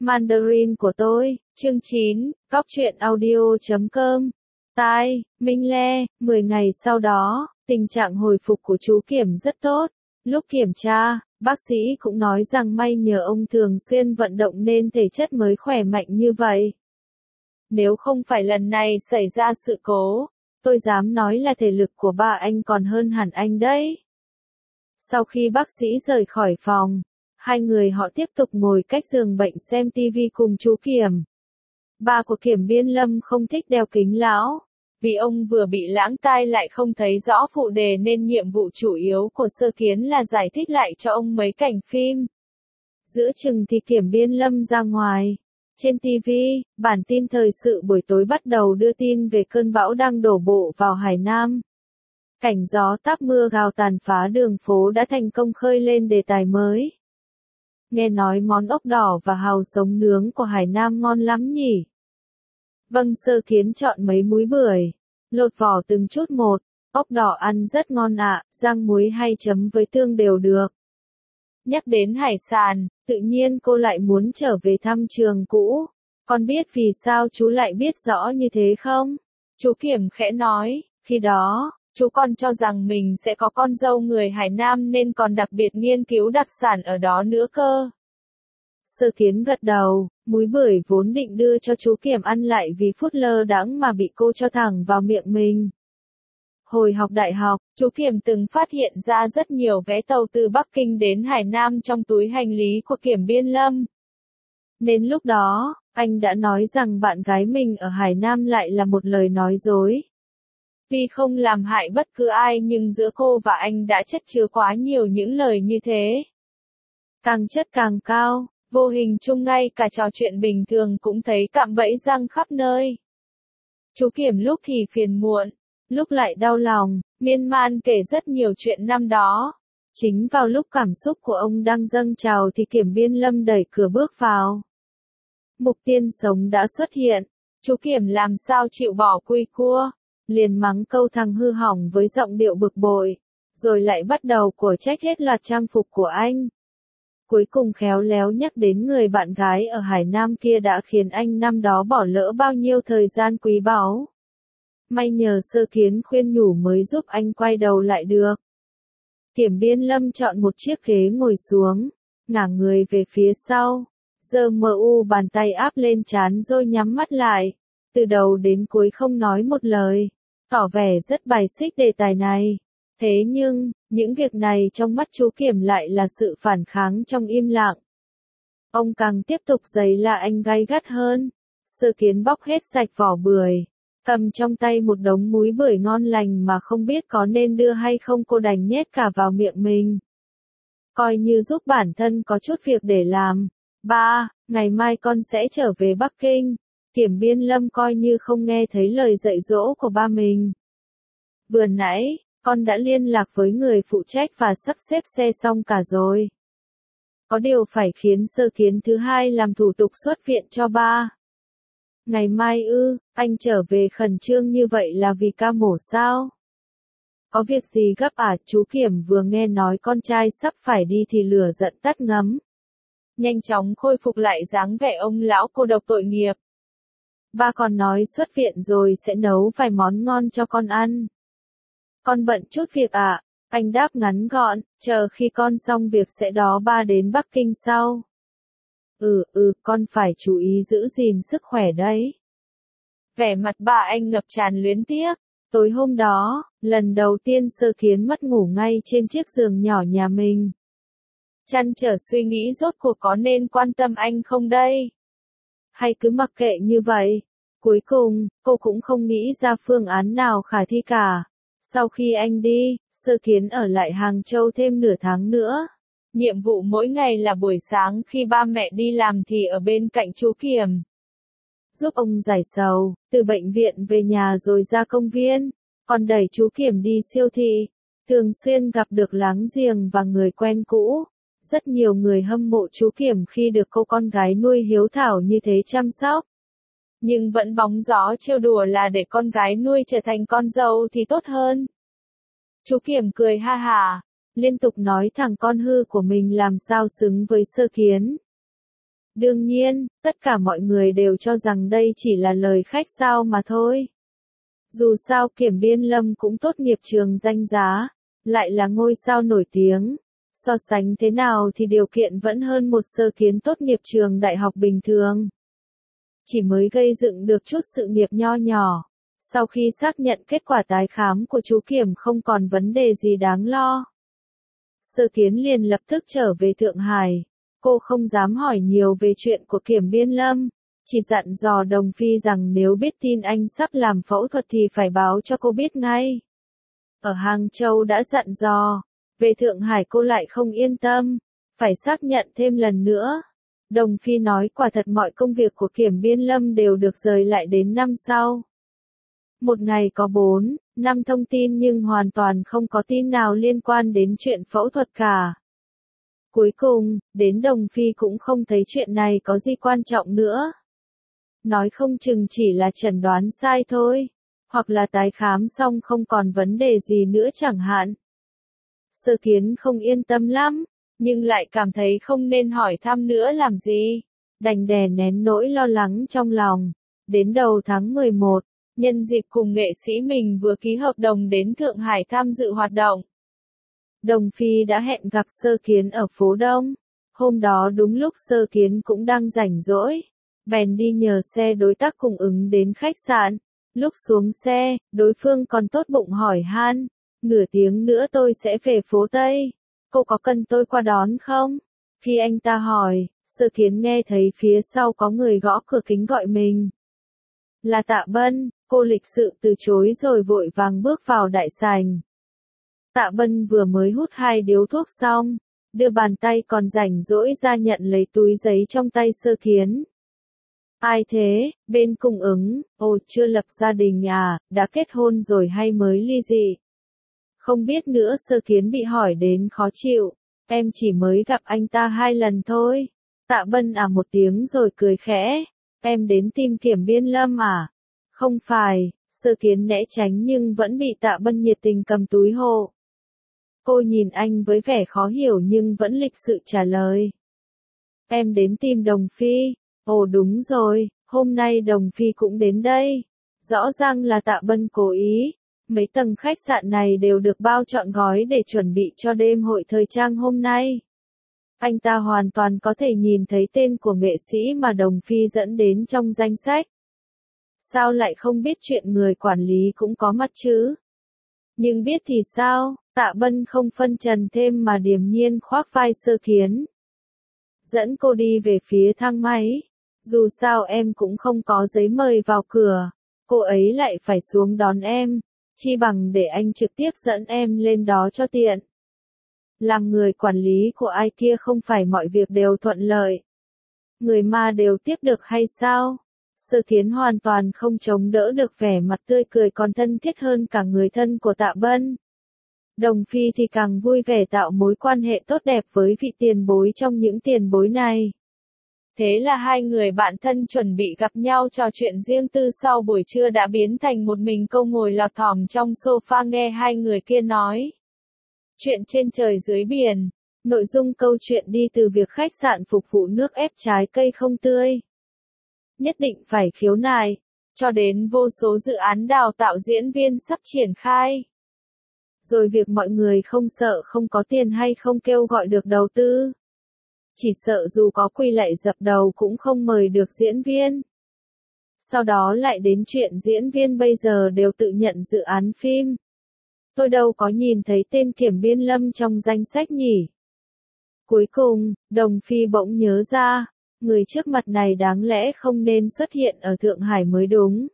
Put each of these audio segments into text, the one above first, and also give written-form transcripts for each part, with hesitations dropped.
Mandarin của tôi, chương 9, Góc truyện audio.com. Tai, Minh Le, 10 ngày sau đó, tình trạng hồi phục của chú Kiểm rất tốt. Lúc kiểm tra, bác sĩ cũng nói rằng may nhờ ông thường xuyên vận động nên thể chất mới khỏe mạnh như vậy. Nếu không phải lần này xảy ra sự cố, tôi dám nói là thể lực của ba anh còn hơn hẳn anh đấy. Sau khi bác sĩ rời khỏi phòng, hai người họ tiếp tục ngồi cách giường bệnh xem TV cùng chú Kiểm. Ba của Kiểm Biên Lâm không thích đeo kính lão, vì ông vừa bị lãng tai lại không thấy rõ phụ đề nên nhiệm vụ chủ yếu của Sơ Kiến là giải thích lại cho ông mấy cảnh phim. Giữa chừng thì Kiểm Biên Lâm ra ngoài. Trên TV, bản tin thời sự buổi tối bắt đầu đưa tin về cơn bão đang đổ bộ vào Hải Nam. Cảnh gió táp mưa gào tàn phá đường phố đã thành công khơi lên đề tài mới. Nghe nói món ốc đỏ và hàu sống nướng của Hải Nam ngon lắm nhỉ? Vâng, Sơ Kiến chọn mấy múi bưởi, lột vỏ từng chút một. Ốc đỏ ăn rất ngon ạ, rang muối hay chấm với tương đều được. Nhắc đến hải sản, tự nhiên cô lại muốn trở về thăm trường cũ. Con biết vì sao chú lại biết rõ như thế không? Chú Kiểm khẽ nói, khi đó, chú còn cho rằng mình sẽ có con dâu người Hải Nam nên còn đặc biệt nghiên cứu đặc sản ở đó nữa cơ. Sơ Kiến gật đầu, múi bưởi vốn định đưa cho chú Kiểm ăn lại vì phút lơ đãng mà bị cô cho thẳng vào miệng mình. Hồi học đại học, chú Kiểm từng phát hiện ra rất nhiều vé tàu từ Bắc Kinh đến Hải Nam trong túi hành lý của Kiểm Biên Lâm. Nên lúc đó, anh đã nói rằng bạn gái mình ở Hải Nam lại là một lời nói dối. Tuy không làm hại bất cứ ai nhưng giữa cô và anh đã chất chứa quá nhiều những lời như thế. Càng chất càng cao, vô hình chung ngay cả trò chuyện bình thường cũng thấy cạm bẫy răng khắp nơi. Chú Kiểm lúc thì phiền muộn, lúc lại đau lòng, miên man kể rất nhiều chuyện năm đó. Chính vào lúc cảm xúc của ông đang dâng trào thì Kiểm Biên Lâm đẩy cửa bước vào. Mục Tiên Sống đã xuất hiện, chú Kiểm làm sao chịu bỏ quy cua, liền mắng câu thằng hư hỏng với giọng điệu bực bội, rồi lại bắt đầu của trách hết loạt trang phục của anh. Cuối cùng khéo léo nhắc đến người bạn gái ở Hải Nam kia đã khiến anh năm đó bỏ lỡ bao nhiêu thời gian quý báu. May nhờ Sơ Kiến khuyên nhủ mới giúp anh quay đầu lại được. Kiểm Biên Lâm chọn một chiếc ghế ngồi xuống, ngả người về phía sau, giơ bàn tay áp lên trán rồi nhắm mắt lại, từ đầu đến cuối không nói một lời, tỏ vẻ rất bài xích đề tài này. Thế nhưng, những việc này trong mắt chú Kiểm lại là sự phản kháng trong im lặng. Ông càng tiếp tục giày là anh gay gắt hơn. Sơ Kiến bóc hết sạch vỏ bưởi, cầm trong tay một đống múi bưởi ngon lành mà không biết có nên đưa hay không, cô đành nhét cả vào miệng mình. Coi như giúp bản thân có chút việc để làm. Ba, ngày mai con sẽ trở về Bắc Kinh. Kiểm Biên Lâm coi như không nghe thấy lời dạy dỗ của ba mình. Vừa nãy, con đã liên lạc với người phụ trách và sắp xếp xe xong cả rồi. Có điều phải khiến Sơ Kiến thứ hai làm thủ tục xuất viện cho ba. Ngày mai ư, anh trở về khẩn trương như vậy là vì ca mổ sao? Có việc gì gấp à? Chú Kiểm vừa nghe nói con trai sắp phải đi thì lửa giận tắt ngấm. Nhanh chóng khôi phục lại dáng vẻ ông lão cô độc tội nghiệp. Ba còn nói xuất viện rồi sẽ nấu vài món ngon cho con ăn. Con bận chút việc ạ, anh đáp ngắn gọn, chờ khi con xong việc sẽ đón ba đến Bắc Kinh sau. Con phải chú ý giữ gìn sức khỏe đấy. Vẻ mặt ba anh ngập tràn luyến tiếc. Tối hôm đó, lần đầu tiên Sơ Kiến mất ngủ ngay trên chiếc giường nhỏ nhà mình. Trăn trở suy nghĩ rốt cuộc có nên quan tâm anh không đây? Hay cứ mặc kệ như vậy? Cuối cùng, cô cũng không nghĩ ra phương án nào khả thi cả. Sau khi anh đi, Sơ Kiến ở lại Hàng Châu thêm nửa tháng nữa. Nhiệm vụ mỗi ngày là buổi sáng khi ba mẹ đi làm thì ở bên cạnh chú Kiểm. Giúp ông giải sầu, từ bệnh viện về nhà rồi ra công viên, còn đẩy chú Kiểm đi siêu thị. Thường xuyên gặp được láng giềng và người quen cũ. Rất nhiều người hâm mộ chú Kiểm khi được cô con gái nuôi hiếu thảo như thế chăm sóc. Nhưng vẫn bóng gió trêu đùa là để con gái nuôi trở thành con dâu thì tốt hơn. Chú Kiểm cười ha hả, liên tục nói thằng con hư của mình làm sao xứng với Sơ Kiến. Đương nhiên, tất cả mọi người đều cho rằng đây chỉ là lời khách sáo mà thôi. Dù sao Kiểm Biên Lâm cũng tốt nghiệp trường danh giá, lại là ngôi sao nổi tiếng. So sánh thế nào thì điều kiện vẫn hơn một Sơ Kiến tốt nghiệp trường đại học bình thường. Chỉ mới gây dựng được chút sự nghiệp nho nhỏ. Sau khi xác nhận kết quả tái khám của chú Kiểm không còn vấn đề gì đáng lo, Sơ Kiến liền lập tức trở về Thượng Hải. Cô không dám hỏi nhiều về chuyện của Kiểm Biên Lâm, chỉ dặn dò Đồng Phi rằng nếu biết tin anh sắp làm phẫu thuật thì phải báo cho cô biết ngay. Ở Hàng Châu đã dặn dò, về Thượng Hải cô lại không yên tâm, phải xác nhận thêm lần nữa. Đồng Phi nói quả thật mọi công việc của Kiểm Biên Lâm đều được rời lại đến năm sau. Một ngày có 4, 5 thông tin nhưng hoàn toàn không có tin nào liên quan đến chuyện phẫu thuật cả. Cuối cùng, đến Đồng Phi cũng không thấy chuyện này có gì quan trọng nữa. Nói không chừng chỉ là chẩn đoán sai thôi, hoặc là tái khám xong không còn vấn đề gì nữa chẳng hạn. Sơ Kiến không yên tâm lắm, nhưng lại cảm thấy không nên hỏi thăm nữa làm gì. Đành đè nén nỗi lo lắng trong lòng. Đến đầu tháng 11, nhân dịp cùng nghệ sĩ mình vừa ký hợp đồng đến Thượng Hải tham dự hoạt động, Đồng Phi đã hẹn gặp Sơ Kiến ở phố Đông. Hôm đó đúng lúc Sơ Kiến cũng đang rảnh rỗi, bèn đi nhờ xe đối tác cung ứng đến khách sạn. Lúc xuống xe, đối phương còn tốt bụng hỏi han, nửa tiếng nữa tôi sẽ về phố Tây, cô có cần tôi qua đón không? Khi anh ta hỏi, Sơ Kiến nghe thấy phía sau có người gõ cửa kính gọi mình. Là Tạ Bân, cô lịch sự từ chối rồi vội vàng bước vào đại sảnh. Tạ Bân vừa mới hút 2 điếu thuốc xong, đưa bàn tay còn rảnh rỗi ra nhận lấy túi giấy trong tay Sơ Kiến. Ai thế, bên cung ứng, ồ chưa lập gia đình à, đã kết hôn rồi hay mới ly dị? Không biết nữa. Sơ Kiến bị hỏi đến khó chịu, em chỉ mới gặp anh ta 2 lần thôi. Tạ Bân à một tiếng rồi cười khẽ, em đến tìm Kiểm Biên Lâm à? Không phải. Sơ Kiến né tránh nhưng vẫn bị Tạ Bân nhiệt tình cầm túi hộ. Cô nhìn anh với vẻ khó hiểu nhưng vẫn lịch sự trả lời. Em đến tìm Đồng Phi. Ồ đúng rồi, hôm nay Đồng Phi cũng đến đây. Rõ ràng là Tạ Bân cố ý. Mấy tầng khách sạn này đều được bao trọn gói để chuẩn bị cho đêm hội thời trang hôm nay. Anh ta hoàn toàn có thể nhìn thấy tên của nghệ sĩ mà Đồng Phi dẫn đến trong danh sách. Sao lại không biết chuyện người quản lý cũng có mặt chứ? Nhưng biết thì sao? Tạ Bân không phân trần thêm mà điềm nhiên khoác vai Sơ Kiến, dẫn cô đi về phía thang máy. Dù sao em cũng không có giấy mời vào cửa, cô ấy lại phải xuống đón em, chi bằng để anh trực tiếp dẫn em lên đó cho tiện. Làm người quản lý của ai kia không phải mọi việc đều thuận lợi. Người ma đều tiếp được hay sao? Sơ Kiến hoàn toàn không chống đỡ được vẻ mặt tươi cười còn thân thiết hơn cả người thân của Tạ Bân. Đồng Phi thì càng vui vẻ tạo mối quan hệ tốt đẹp với vị tiền bối trong những tiền bối này. Thế là hai người bạn thân chuẩn bị gặp nhau trò chuyện riêng tư sau buổi trưa đã biến thành một mình câu ngồi lọt thỏm trong sofa nghe hai người kia nói chuyện trên trời dưới biển. Nội dung câu chuyện đi từ việc khách sạn phục vụ nước ép trái cây không tươi, nhất định phải khiếu nại, cho đến vô số dự án đào tạo diễn viên sắp triển khai. Rồi việc mọi người không sợ không có tiền hay không kêu gọi được đầu tư. Chỉ sợ dù có quỳ lạy dập đầu cũng không mời được diễn viên. Sau đó lại đến chuyện diễn viên bây giờ đều tự nhận dự án phim. Tôi đâu có nhìn thấy tên Kiểm Biên Lâm trong danh sách nhỉ. Cuối cùng, Đồng Phi bỗng nhớ ra, người trước mặt này đáng lẽ không nên xuất hiện ở Thượng Hải mới đúng.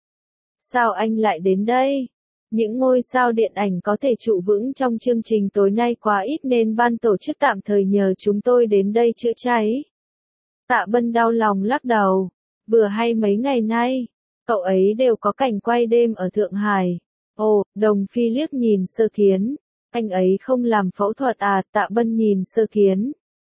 Sao anh lại đến đây? Những ngôi sao điện ảnh có thể trụ vững trong chương trình tối nay quá ít nên ban tổ chức tạm thời nhờ chúng tôi đến đây chữa cháy. Tạ Bân đau lòng lắc đầu. Vừa hay mấy ngày nay, cậu ấy đều có cảnh quay đêm ở Thượng Hải. Ồ, Đồng Phi liếc nhìn Sơ Kiến. Anh ấy không làm phẫu thuật à? Tạ Bân nhìn Sơ Kiến.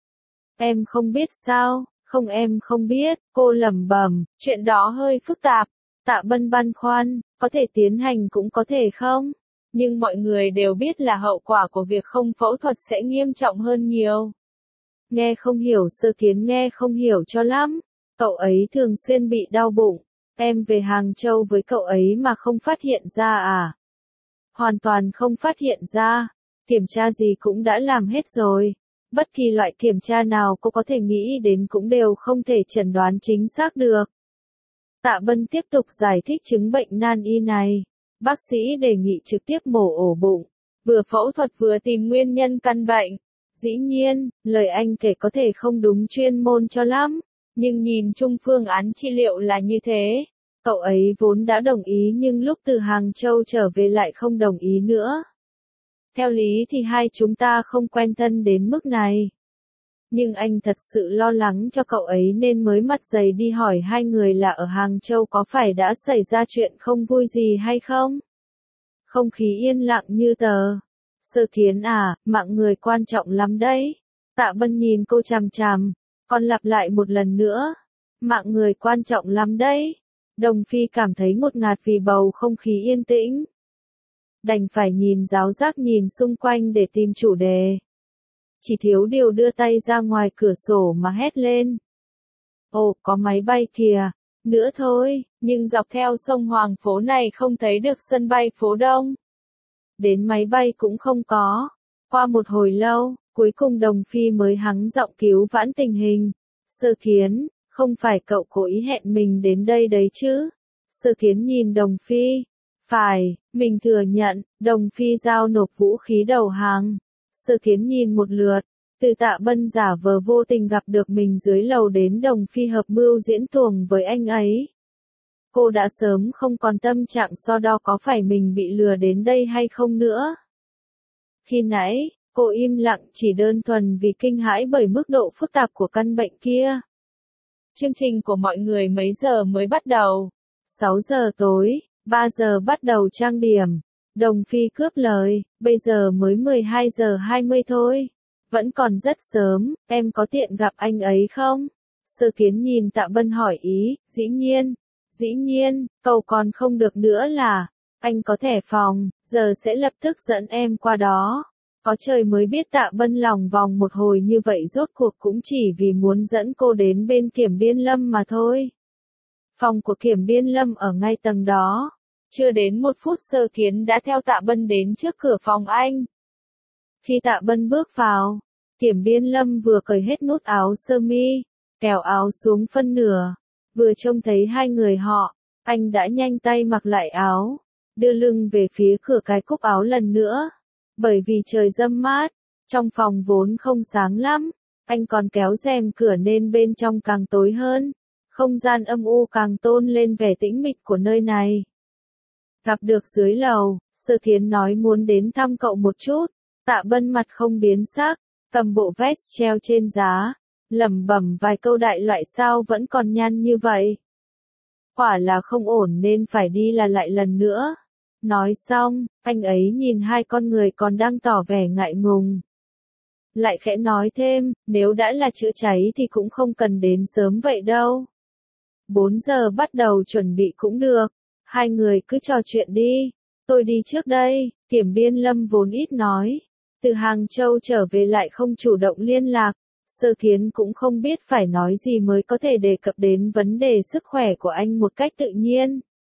Em không biết sao? Không em không biết, cô lẩm bẩm, chuyện đó hơi phức tạp. Tạ Bân băn khoăn, có thể tiến hành cũng có thể không? Nhưng mọi người đều biết là hậu quả của việc không phẫu thuật sẽ nghiêm trọng hơn nhiều. Nghe không hiểu, Sơ Kiến nghe không hiểu cho lắm. Cậu ấy thường xuyên bị đau bụng. Em về Hàng Châu với cậu ấy mà không phát hiện ra à? Hoàn toàn không phát hiện ra. Kiểm tra gì cũng đã làm hết rồi. Bất kỳ loại kiểm tra nào cô có thể nghĩ đến cũng đều không thể chẩn đoán chính xác được. Tạ Bân tiếp tục giải thích chứng bệnh nan y này. Bác sĩ đề nghị trực tiếp mổ ổ bụng. Vừa phẫu thuật vừa tìm nguyên nhân căn bệnh. Dĩ nhiên, lời anh kể có thể không đúng chuyên môn cho lắm. Nhưng nhìn chung phương án trị liệu là như thế. Cậu ấy vốn đã đồng ý nhưng lúc từ Hàng Châu trở về lại không đồng ý nữa. Theo lý thì hai chúng ta không quen thân đến mức này. Nhưng anh thật sự lo lắng cho cậu ấy nên mới mặt dày đi hỏi hai người là ở Hàng Châu có phải đã xảy ra chuyện không vui gì hay không? Không khí yên lặng như tờ. Sơ Kiến à, mạng người quan trọng lắm đấy. Tạ Bân nhìn cô chằm chằm, còn lặp lại một lần nữa. Mạng người quan trọng lắm đấy. Đồng Phi cảm thấy ngột ngạt vì bầu không khí yên tĩnh. Đành phải nhìn giáo giác nhìn xung quanh để tìm chủ đề. Chỉ thiếu điều đưa tay ra ngoài cửa sổ mà hét lên. Ồ, có máy bay kìa. Nữa thôi, nhưng dọc theo sông Hoàng phố này không thấy được sân bay phố Đông. Đến máy bay cũng không có. Qua một hồi lâu, cuối cùng Đồng Phi mới hắng giọng cứu vãn tình hình. Sơ Kiến, không phải cậu cố ý hẹn mình đến đây đấy chứ? Sơ Kiến nhìn Đồng Phi. Phải, mình thừa nhận, Đồng Phi giao nộp vũ khí đầu hàng. Sơ Kiến nhìn một lượt, từ Tạ Bân giả vờ vô tình gặp được mình dưới lầu đến Đồng Phi hợp mưu diễn tuồng với anh ấy. Cô đã sớm không còn tâm trạng so đo có phải mình bị lừa đến đây hay không nữa. Khi nãy, cô im lặng chỉ đơn thuần vì kinh hãi bởi mức độ phức tạp của căn bệnh kia. Chương trình của mọi người mấy giờ mới bắt đầu? 6 giờ tối, 3 giờ bắt đầu trang điểm. Đồng Phi cướp lời, bây giờ mới 12 giờ 20 thôi. Vẫn còn rất sớm, em có tiện gặp anh ấy không? Sơ Kiến nhìn Tạ Bân hỏi ý, dĩ nhiên, cầu còn không được nữa là, anh có thẻ phòng, giờ sẽ lập tức dẫn em qua đó. Có trời mới biết Tạ Bân lòng vòng một hồi như vậy rốt cuộc cũng chỉ vì muốn dẫn cô đến bên Kiểm Biên Lâm mà thôi. Phòng của Kiểm Biên Lâm ở ngay tầng đó. Chưa đến 1 phút Sơ Kiến đã theo Tạ Bân đến trước cửa phòng anh. Khi Tạ Bân bước vào, Kiểm Biên Lâm vừa cởi hết nút áo sơ mi, kéo áo xuống phân nửa. Vừa trông thấy hai người họ, anh đã nhanh tay mặc lại áo, đưa lưng về phía cửa cái cúc áo lần nữa. Bởi vì trời râm mát, trong phòng vốn không sáng lắm, anh còn kéo rèm cửa nên bên trong càng tối hơn. Không gian âm u càng tôn lên vẻ tĩnh mịch của nơi này. Gặp được dưới lầu, Sơ Kiến nói muốn đến thăm cậu một chút. Tạ Bân mặt không biến sắc, cầm bộ vest treo trên giá, lẩm bẩm vài câu đại loại sao vẫn còn nhăn như vậy. Quả là không ổn nên phải đi là lại lần nữa. Nói xong, anh ấy nhìn hai con người còn đang tỏ vẻ ngại ngùng. Lại khẽ nói thêm, nếu đã là chữa cháy thì cũng không cần đến sớm vậy đâu. 4 giờ bắt đầu chuẩn bị cũng được. Hai người cứ trò chuyện đi. Tôi đi trước đây, Kiểm Biên Lâm vốn ít nói. Từ Hàng Châu trở về lại không chủ động liên lạc. Sơ Kiến cũng không biết phải nói gì mới có thể đề cập đến vấn đề sức khỏe của anh một cách tự nhiên.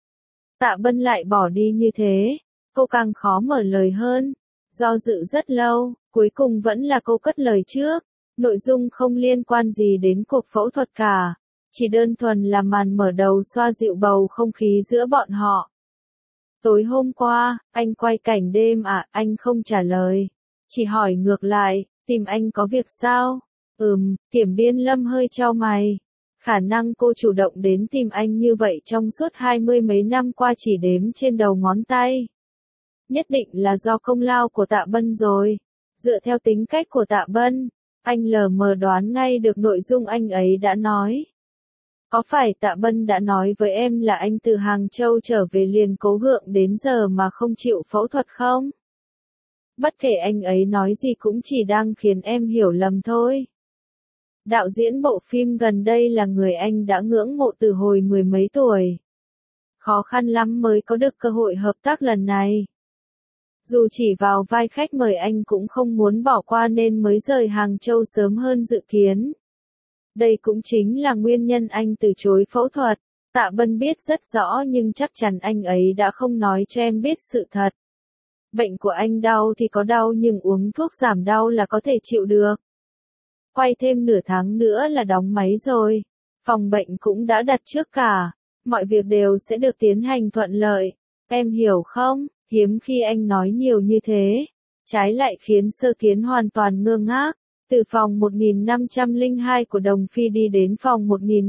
Tạ Bân lại bỏ đi như thế. Cô càng khó mở lời hơn. Do dự rất lâu, cuối cùng vẫn là cô cất lời trước. Nội dung không liên quan gì đến cuộc phẫu thuật cả. Chỉ đơn thuần là màn mở đầu xoa dịu bầu không khí giữa bọn họ. Tối hôm qua, anh quay cảnh đêm à, anh không trả lời. Chỉ hỏi ngược lại, tìm anh có việc sao? Kiểm Biên Lâm hơi chau mày. Khả năng cô chủ động đến tìm anh như vậy trong suốt 20 mấy năm qua chỉ đếm trên đầu ngón tay. Nhất định là do công lao của Tạ Bân rồi. Dựa theo tính cách của Tạ Bân, anh lờ mờ đoán ngay được nội dung anh ấy đã nói. Có phải Tạ Bân đã nói với em là anh từ Hàng Châu trở về liền cố gượng đến giờ mà không chịu phẫu thuật không? Bất kể anh ấy nói gì cũng chỉ đang khiến em hiểu lầm thôi. Đạo diễn bộ phim gần đây là người anh đã ngưỡng mộ từ hồi 10 mấy tuổi. Khó khăn lắm mới có được cơ hội hợp tác lần này. Dù chỉ vào vai khách mời anh cũng không muốn bỏ qua nên mới rời Hàng Châu sớm hơn dự kiến. Đây cũng chính là nguyên nhân anh từ chối phẫu thuật. Tạ Bân biết rất rõ nhưng chắc chắn anh ấy đã không nói cho em biết sự thật. Bệnh của anh đau thì có đau nhưng uống thuốc giảm đau là có thể chịu được. Quay thêm nửa tháng nữa là đóng máy rồi. Phòng bệnh cũng đã đặt trước cả. Mọi việc đều sẽ được tiến hành thuận lợi. Em hiểu không? Hiếm khi anh nói nhiều như thế. Trái lại khiến Sơ Kiến hoàn toàn ngơ ngác. Từ phòng 1502 của Đồng Phi đi đến phòng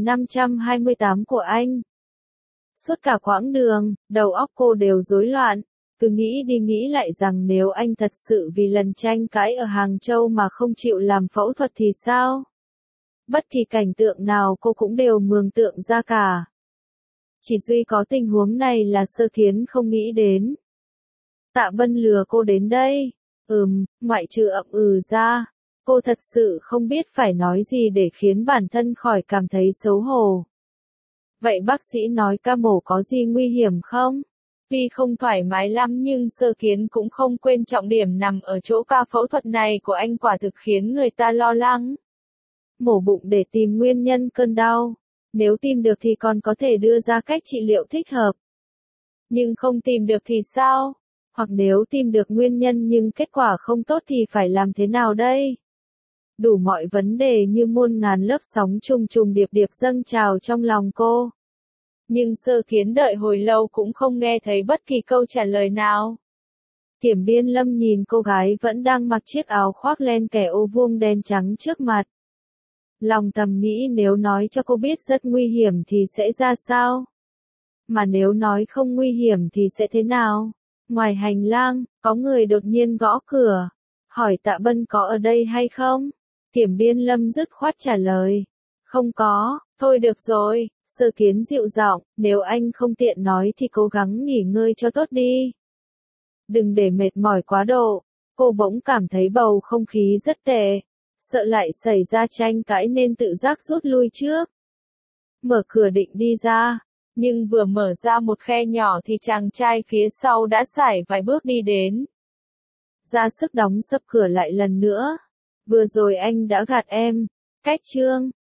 1528 của anh. Suốt cả quãng đường, đầu óc cô đều rối loạn. Cứ nghĩ đi nghĩ lại rằng nếu anh thật sự vì lần tranh cãi ở Hàng Châu mà không chịu làm phẫu thuật thì sao? Bất kỳ cảnh tượng nào cô cũng đều mường tượng ra cả. Chỉ duy có tình huống này là Sơ Kiến không nghĩ đến. Tạ Bân lừa cô đến đây. Ngoại trừ ậm ra. Cô thật sự không biết phải nói gì để khiến bản thân khỏi cảm thấy xấu hổ. Vậy bác sĩ nói ca mổ có gì nguy hiểm không? Tuy không thoải mái lắm nhưng Sơ Kiến cũng không quên trọng điểm nằm ở chỗ ca phẫu thuật này của anh quả thực khiến người ta lo lắng. Mổ bụng để tìm nguyên nhân cơn đau. Nếu tìm được thì còn có thể đưa ra cách trị liệu thích hợp. Nhưng không tìm được thì sao? Hoặc nếu tìm được nguyên nhân nhưng kết quả không tốt thì phải làm thế nào đây? Đủ mọi vấn đề như muôn ngàn lớp sóng trùng trùng điệp điệp dâng trào trong lòng cô. Nhưng Sơ Kiến đợi hồi lâu cũng không nghe thấy bất kỳ câu trả lời nào. Kiểm Biên Lâm nhìn cô gái vẫn đang mặc chiếc áo khoác len kẻ ô vuông đen trắng trước mặt. Lòng thầm nghĩ nếu nói cho cô biết rất nguy hiểm thì sẽ ra sao? Mà nếu nói không nguy hiểm thì sẽ thế nào? Ngoài hành lang, có người đột nhiên gõ cửa. Hỏi Tạ Bân có ở đây hay không? Kiểm Biên Lâm dứt khoát trả lời. Không có, thôi được rồi. Sơ Kiến dịu giọng, nếu anh không tiện nói thì cố gắng nghỉ ngơi cho tốt đi. Đừng để mệt mỏi quá độ. Cô bỗng cảm thấy bầu không khí rất tệ. Sợ lại xảy ra tranh cãi nên tự giác rút lui trước. Mở cửa định đi ra. Nhưng vừa mở ra một khe nhỏ thì chàng trai phía sau đã sải vài bước đi đến. Ra sức đóng sập cửa lại lần nữa. Vừa rồi anh đã gạt em. Cách Trương.